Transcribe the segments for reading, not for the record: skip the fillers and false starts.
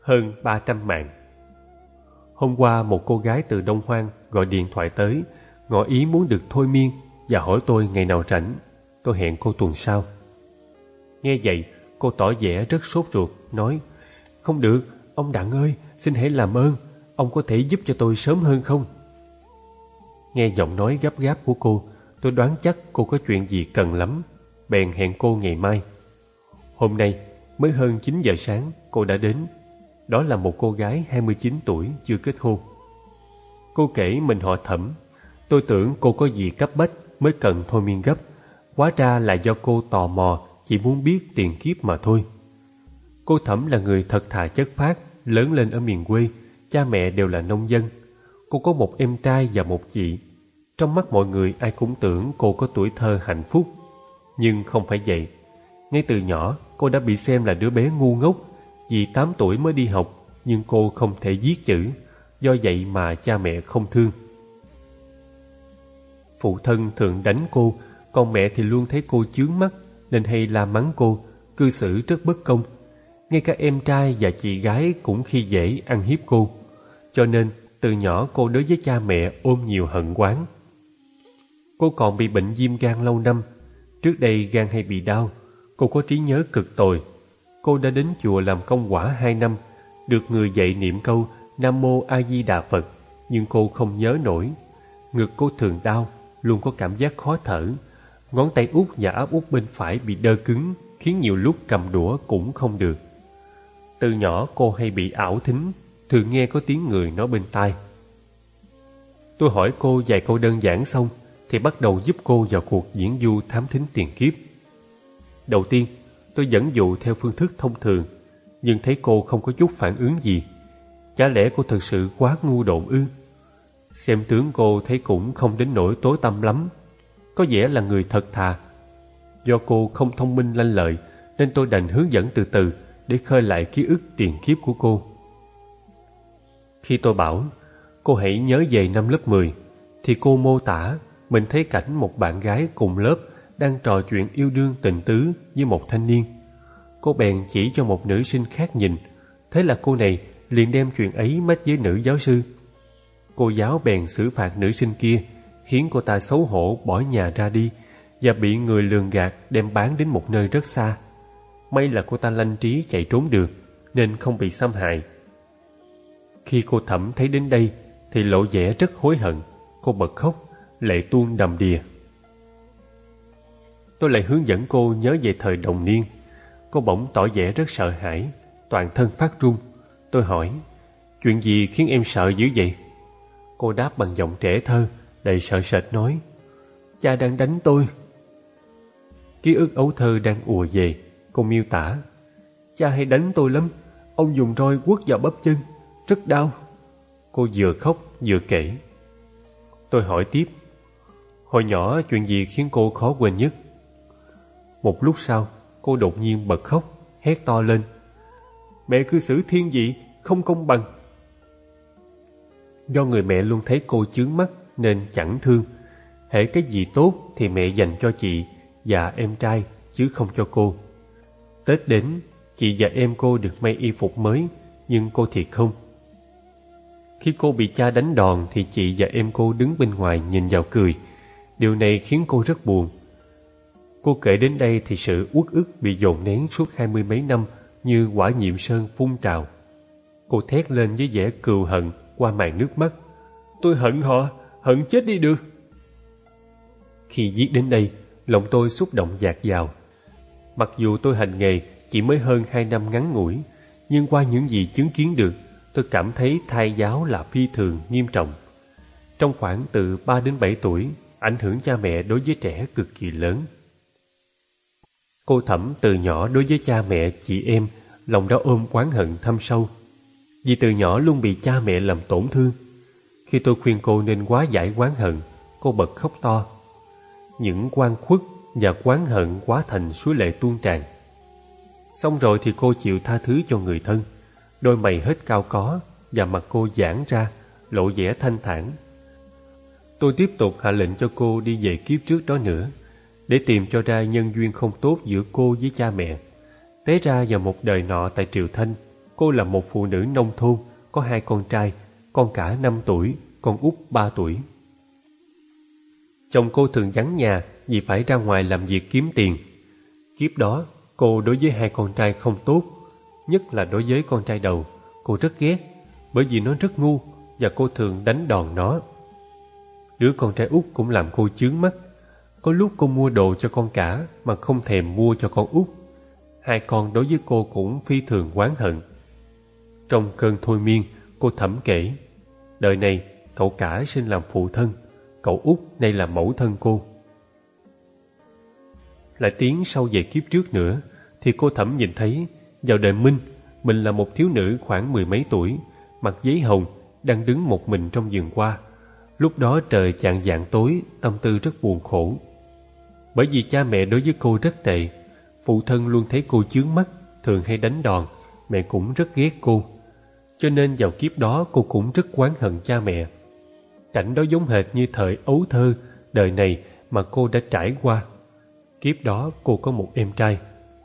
hơn 300 mạng. Hôm qua một cô gái từ Đông Hoang gọi điện thoại tới, ngỏ ý muốn được thôi miên và hỏi tôi ngày nào rảnh. Tôi hẹn cô tuần sau. Nghe vậy, cô tỏ vẻ rất sốt ruột, nói: "Không được, ông Đặng ơi, xin hãy làm ơn, ông có thể giúp cho tôi sớm hơn không?" Nghe giọng nói gấp gáp của cô, tôi đoán chắc cô có chuyện gì cần lắm, bèn hẹn cô ngày mai. Hôm nay, mới hơn 9 giờ sáng, cô đã đến. Đó là một cô gái 29 tuổi chưa kết hôn. Cô kể mình họ Thẩm. Tôi tưởng cô có gì cấp bách mới cần thôi miên gấp. Hóa ra là do cô tò mò, chỉ muốn biết tiền kiếp mà thôi. Cô Thẩm là người thật thà chất phác, lớn lên ở miền quê, cha mẹ đều là nông dân. Cô có một em trai và một chị. Trong mắt mọi người ai cũng tưởng cô có tuổi thơ hạnh phúc. Nhưng không phải vậy. Ngay từ nhỏ, cô đã bị xem là đứa bé ngu ngốc. Vì 8 tuổi mới đi học, nhưng cô không thể viết chữ. Do vậy mà cha mẹ không thương. Phụ thân thường đánh cô, còn mẹ thì luôn thấy cô chướng mắt, nên hay la mắng cô, cư xử rất bất công. Ngay cả em trai và chị gái cũng khi dễ ăn hiếp cô. Cho nên từ nhỏ cô đối với cha mẹ ôm nhiều hận oán. Cô còn bị bệnh viêm gan lâu năm. Trước đây gan hay bị đau. Cô có trí nhớ cực tồi. Cô đã đến chùa làm công quả 2 năm, được người dạy niệm câu Nam Mô A Di Đà Phật, nhưng cô không nhớ nổi. Ngực cô thường đau, luôn có cảm giác khó thở. Ngón tay út và áp út bên phải bị đơ cứng, khiến nhiều lúc cầm đũa cũng không được. Từ nhỏ cô hay bị ảo thính, thường nghe có tiếng người nói bên tai. Tôi hỏi cô vài câu đơn giản xong, thì bắt đầu giúp cô vào cuộc diễn du thám thính tiền kiếp. Đầu tiên, tôi dẫn dụ theo phương thức thông thường, nhưng thấy cô không có chút phản ứng gì. Chả lẽ cô thực sự quá ngu độn ư? Xem tướng cô thấy cũng không đến nỗi tối tăm lắm, có vẻ là người thật thà. Do cô không thông minh lanh lợi, nên tôi đành hướng dẫn từ từ để khơi lại ký ức tiền kiếp của cô. Khi tôi bảo cô hãy nhớ về năm lớp 10, thì cô mô tả mình thấy cảnh một bạn gái cùng lớp đang trò chuyện yêu đương tình tứ với một thanh niên. Cô bèn chỉ cho một nữ sinh khác nhìn. Thế là cô này liền đem chuyện ấy mách với nữ giáo sư. Cô giáo bèn xử phạt nữ sinh kia, khiến cô ta xấu hổ bỏ nhà ra đi và bị người lường gạt đem bán đến một nơi rất xa. May là cô ta lanh trí chạy trốn được, nên không bị xâm hại. Khi cô Thẩm thấy đến đây thì lộ vẻ rất hối hận. Cô bật khóc, lệ tuôn đầm đìa. Tôi lại hướng dẫn cô nhớ về thời đồng niên. Cô bỗng tỏ vẻ rất sợ hãi, toàn thân phát run. Tôi hỏi: "Chuyện gì khiến em sợ dữ vậy?" Cô đáp bằng giọng trẻ thơ, đầy sợ sệt nói: "Cha đang đánh tôi." Ký ức ấu thơ đang ùa về. Cô miêu tả: "Cha hay đánh tôi lắm. Ông dùng roi quất vào bắp chân, rất đau." Cô vừa khóc vừa kể. Tôi hỏi tiếp: "Hồi nhỏ chuyện gì khiến cô khó quên nhất?" Một lúc sau, cô đột nhiên bật khóc, hét to lên: "Mẹ cư xử thiên vị, không công bằng." Do người mẹ luôn thấy cô chướng mắt nên chẳng thương. Hễ cái gì tốt thì mẹ dành cho chị và em trai, chứ không cho cô. Tết đến, chị và em cô được may y phục mới, nhưng cô thì không. Khi cô bị cha đánh đòn thì chị và em cô đứng bên ngoài nhìn vào cười. Điều này khiến cô rất buồn. Cô kể đến đây thì sự uất ức bị dồn nén suốt 20 mấy năm như quả nhiệm sơn phun trào. Cô thét lên với vẻ cừu hận qua màn nước mắt: "Tôi hận họ, hận chết đi được." Khi viết đến đây, lòng tôi xúc động dạt dào. Mặc dù tôi hành nghề chỉ mới hơn 2 năm ngắn ngủi, nhưng qua những gì chứng kiến được, tôi cảm thấy thai giáo là phi thường nghiêm trọng. Trong khoảng từ 3 đến 7 tuổi, ảnh hưởng cha mẹ đối với trẻ cực kỳ lớn. Cô Thẩm từ nhỏ đối với cha mẹ, chị em, lòng đã ôm oán hận thâm sâu. Vì từ nhỏ luôn bị cha mẹ làm tổn thương. Khi tôi khuyên cô nên hóa giải oán hận, cô bật khóc to. Những oan khuất và oán hận hóa thành suối lệ tuôn tràn. Xong rồi thì cô chịu tha thứ cho người thân. Đôi mày hết cao có và mặt cô giãn ra, lộ vẻ thanh thản. Tôi tiếp tục hạ lệnh cho cô đi về kiếp trước đó nữa, để tìm cho ra nhân duyên không tốt giữa cô với cha mẹ. Té ra vào một đời nọ tại Triều Thanh, cô là một phụ nữ nông thôn, có 2 con trai, con cả 5 tuổi, con út 3 tuổi. Chồng cô thường vắng nhà vì phải ra ngoài làm việc kiếm tiền. Kiếp đó, cô đối với 2 con trai không tốt, nhất là đối với con trai đầu, cô rất ghét, bởi vì nó rất ngu và cô thường đánh đòn nó. Đứa con trai út cũng làm cô chướng mắt. Có lúc cô mua đồ cho con cả mà không thèm mua cho con út. 2 con đối với cô cũng phi thường oán hận. Trong cơn thôi miên, cô Thẩm kể, đời này cậu cả sinh làm phụ thân, cậu út nay là mẫu thân cô. Lại tiến sâu về kiếp trước nữa, thì cô Thẩm nhìn thấy vào đời Minh, mình là một thiếu nữ khoảng 10 mấy tuổi, mặc giấy hồng, đang đứng một mình trong vườn hoa. Lúc đó trời chạng vạng tối, tâm tư rất buồn khổ. Bởi vì cha mẹ đối với cô rất tệ, phụ thân luôn thấy cô chướng mắt, thường hay đánh đòn, mẹ cũng rất ghét cô. Cho nên vào kiếp đó cô cũng rất oán hận cha mẹ. Cảnh đó giống hệt như thời ấu thơ, đời này mà cô đã trải qua. Kiếp đó cô có một em trai.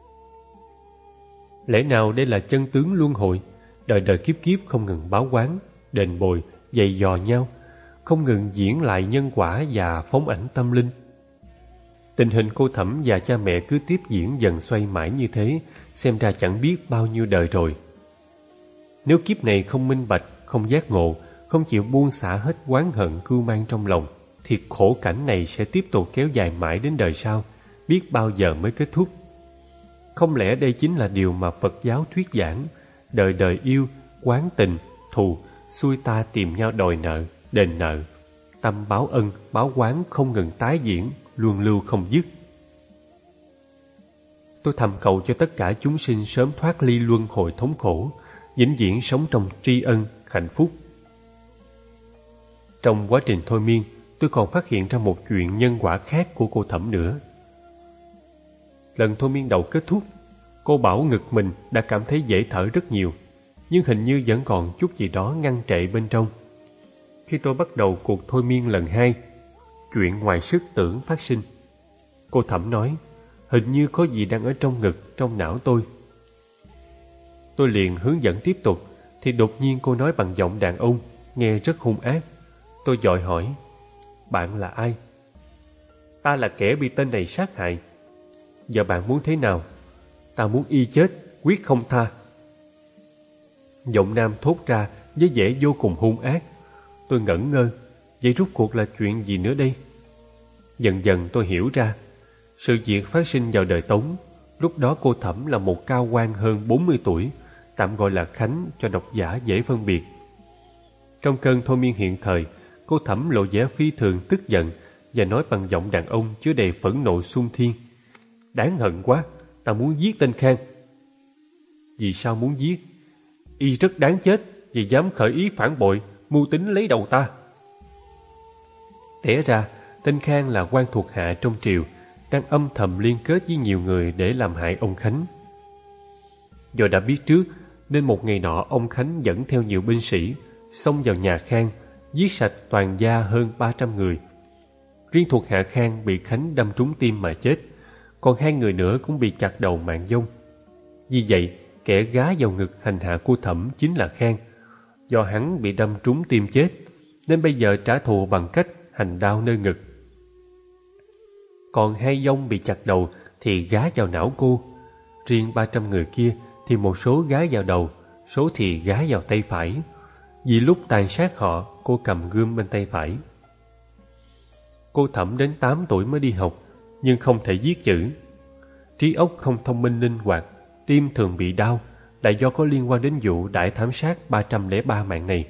Lẽ nào đây là chân tướng luân hồi, đời đời kiếp kiếp không ngừng báo oán, đền bồi, giày dò nhau, không ngừng diễn lại nhân quả và phóng ảnh tâm linh. Tình hình cô Thẩm và cha mẹ cứ tiếp diễn dần xoay mãi như thế, xem ra chẳng biết bao nhiêu đời rồi. Nếu kiếp này không minh bạch, không giác ngộ, không chịu buông xả hết oán hận cưu mang trong lòng, thì khổ cảnh này sẽ tiếp tục kéo dài mãi đến đời sau, biết bao giờ mới kết thúc. Không lẽ đây chính là điều mà Phật giáo thuyết giảng, đời đời yêu, oán tình, thù, xui ta tìm nhau đòi nợ, đền nợ, tâm báo ân, báo oán không ngừng tái diễn, luân lưu không dứt. Tôi thầm cầu cho tất cả chúng sinh sớm thoát ly luân hồi thống khổ, vĩnh viễn sống trong tri ân, hạnh phúc. Trong quá trình thôi miên, tôi còn phát hiện ra một chuyện nhân quả khác của cô Thẩm nữa. Lần thôi miên đầu kết thúc, cô bảo ngực mình đã cảm thấy dễ thở rất nhiều, nhưng hình như vẫn còn chút gì đó ngăn trệ bên trong. Khi tôi bắt đầu cuộc thôi miên lần 2, chuyện ngoài sức tưởng phát sinh. Cô Thẩm nói, hình như có gì đang ở trong ngực, trong não tôi. Tôi liền hướng dẫn tiếp tục, thì đột nhiên cô nói bằng giọng đàn ông, nghe rất hung ác. Tôi vội hỏi, bạn là ai? Ta là kẻ bị tên này sát hại. Giờ bạn muốn thế nào? Ta muốn y chết, quyết không tha. Giọng nam thốt ra với vẻ vô cùng hung ác. Tôi ngẩn ngơ, vậy rốt cuộc là chuyện gì nữa đây? Dần dần tôi hiểu ra, sự việc phát sinh vào đời Tống. Lúc đó cô Thẩm là một cao quan hơn 40 tuổi, tạm gọi là Khánh cho độc giả dễ phân biệt. Trong cơn thôi miên hiện thời, cô Thẩm lộ vẻ phi thường tức giận và nói bằng giọng đàn ông chứa đầy phẫn nộ xung thiên. Đáng hận quá, ta muốn giết tên Khang. Vì sao muốn giết? Y rất đáng chết vì dám khởi ý phản bội, mưu tính lấy đầu ta. Té ra, tên Khang là quan thuộc hạ trong triều, đang âm thầm liên kết với nhiều người để làm hại ông Khánh. Do đã biết trước, nên một ngày nọ ông Khánh dẫn theo nhiều binh sĩ, xông vào nhà Khang, giết sạch toàn gia hơn 300 người. Riêng thuộc hạ Khang bị Khánh đâm trúng tim mà chết, còn 2 người nữa cũng bị chặt đầu mạng vong. Vì vậy, kẻ gá vào ngực hành hạ cô Thẩm chính là Khang. Do hắn bị đâm trúng tim chết, nên bây giờ trả thù bằng cách hành đao nơi ngực. Còn 2 vong bị chặt đầu thì gá vào não cô. Riêng 300 người kia thì một số gá vào đầu, số thì gá vào tay phải. Vì lúc tàn sát họ, cô cầm gươm bên tay phải. Cô Thẩm đến 8 tuổi mới đi học, nhưng không thể viết chữ. Trí óc không thông minh linh hoạt, tim thường bị đau, là do có liên quan đến vụ đại thảm sát 303 mạng này.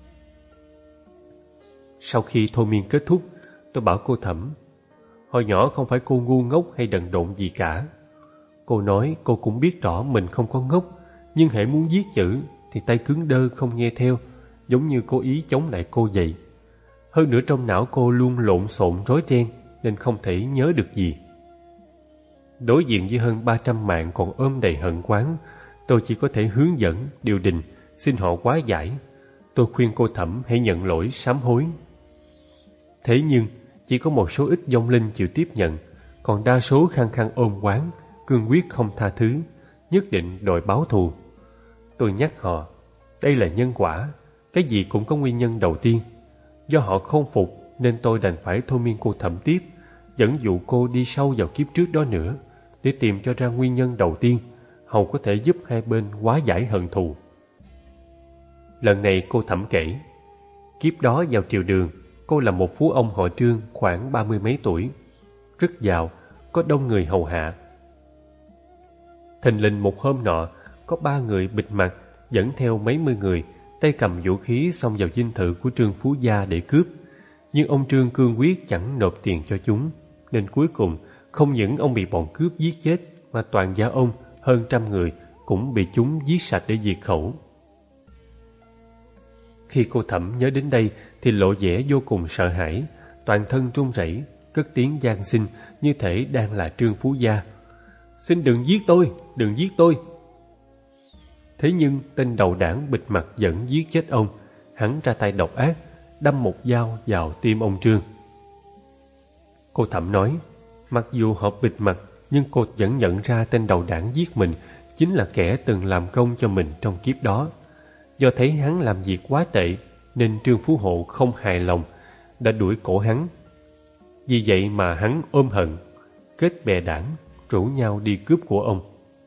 Sau khi thôi miên kết thúc, tôi bảo cô Thẩm, hồi nhỏ không phải cô ngu ngốc hay đần độn gì cả. Cô nói cô cũng biết rõ mình không có ngốc, nhưng hễ muốn viết chữ thì tay cứng đơ không nghe theo, giống như cố ý chống lại cô vậy. Hơn nữa trong não cô luôn lộn xộn rối ren, nên không thể nhớ được gì. Đối diện với hơn 300 mạng còn ôm đầy hận oán, tôi chỉ có thể hướng dẫn, điều đình, xin họ hóa giải. Tôi khuyên cô Thẩm hãy nhận lỗi, sám hối. Thế nhưng chỉ có một số ít vong linh chịu tiếp nhận, còn đa số khăng khăng ôm oán, cương quyết không tha thứ, nhất định đòi báo thù. Tôi nhắc họ, đây là nhân quả, cái gì cũng có nguyên nhân đầu tiên. Do họ không phục nên tôi đành phải thôi miên cô Thẩm tiếp, dẫn dụ cô đi sâu vào kiếp trước đó nữa, để tìm cho ra nguyên nhân đầu tiên, hầu có thể giúp hai bên hóa giải hận thù. Lần này cô Thẩm kể, kiếp đó vào triều Đường, cô là một phú ông họ Trương khoảng 30 mấy tuổi, rất giàu, có đông người hầu hạ. Thình lình một hôm nọ, có 3 người bịt mặt dẫn theo mấy mươi người, tay cầm vũ khí xông vào dinh thự của Trương Phú Gia để cướp. Nhưng ông Trương cương quyết chẳng nộp tiền cho chúng, nên cuối cùng không những ông bị bọn cướp giết chết, mà toàn gia ông hơn 100 người cũng bị chúng giết sạch để diệt khẩu. Khi cô Thẩm nhớ đến đây thì lộ vẻ vô cùng sợ hãi, toàn thân run rẩy, cất tiếng van xin như thể đang là Trương Phú Gia. Xin đừng giết tôi, đừng giết tôi. Thế nhưng tên đầu đảng bịt mặt vẫn giết chết ông. Hắn ra tay độc ác, đâm một dao vào tim ông Trương. Cô Thẩm nói, mặc dù họ bịt mặt, nhưng cô vẫn nhận ra tên đầu đảng giết mình chính là kẻ từng làm công cho mình trong kiếp đó. Do thấy hắn làm việc quá tệ, nên Trương Phú Hộ không hài lòng, đã đuổi cổ hắn. Vì vậy mà hắn ôm hận, kết bè đảng, rủ nhau đi cướp của ông.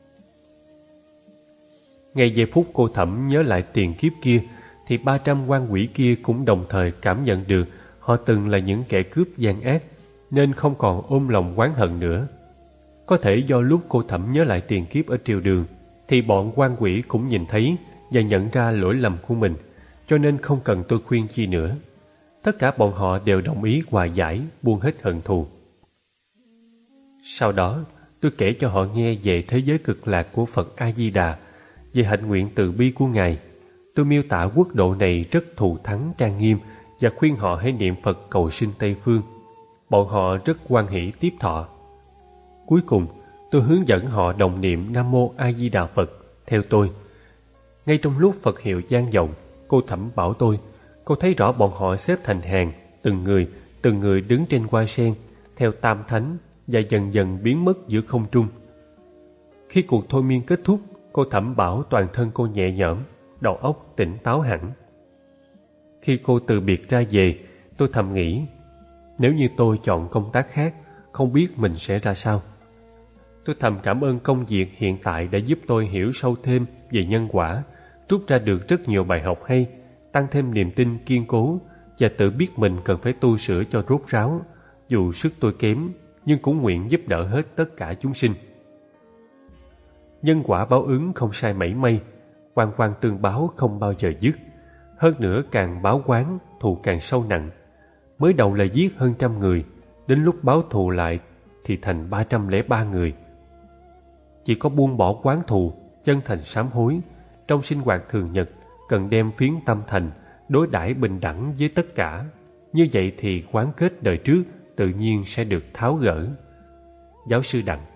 Ngay giây phút cô Thẩm nhớ lại tiền kiếp kia, thì 300 quan quỷ kia cũng đồng thời cảm nhận được họ từng là những kẻ cướp gian ác, nên không còn ôm lòng oán hận nữa. Có thể do lúc cô Thẩm nhớ lại tiền kiếp ở triều Đường, thì bọn quan quỷ cũng nhìn thấy và nhận ra lỗi lầm của mình, cho nên không cần tôi khuyên chi nữa. Tất cả bọn họ đều đồng ý hòa giải, buông hết hận thù. Sau đó, tôi kể cho họ nghe về thế giới cực lạc của Phật A-di-đà, về hạnh nguyện từ bi của Ngài. Tôi miêu tả quốc độ này rất thù thắng trang nghiêm và khuyên họ hãy niệm Phật cầu sinh Tây Phương. Bọn họ rất hoan hỷ tiếp thọ. Cuối cùng, tôi hướng dẫn họ đồng niệm Nam Mô A Di Đà Phật theo tôi. Ngay trong lúc Phật hiệu vang vọng, cô Thẩm bảo tôi, cô thấy rõ bọn họ xếp thành hàng, từng người đứng trên hoa sen theo tam thánh và dần dần biến mất giữa không trung. Khi cuộc thôi miên kết thúc, cô Thẩm bảo toàn thân cô nhẹ nhõm, đầu óc tỉnh táo hẳn. Khi cô từ biệt ra về, tôi thầm nghĩ, nếu như tôi chọn công tác khác, không biết mình sẽ ra sao. Tôi thầm cảm ơn công việc hiện tại đã giúp tôi hiểu sâu thêm về nhân quả, rút ra được rất nhiều bài học hay, tăng thêm niềm tin kiên cố và tự biết mình cần phải tu sửa cho rốt ráo. Dù sức tôi kém, nhưng cũng nguyện giúp đỡ hết tất cả chúng sinh. Nhân quả báo ứng không sai mảy may, oan oan tương báo không bao giờ dứt. Hơn nữa càng báo oán, thù càng sâu nặng. Mới đầu là giết hơn 100 người, đến lúc báo thù lại thì thành 303 người. Chỉ có buông bỏ oán thù, chân thành sám hối, trong sinh hoạt thường nhật cần đem phiến tâm thành, đối đãi bình đẳng với tất cả. Như vậy thì oán kết đời trước tự nhiên sẽ được tháo gỡ. Giáo sư Đặng.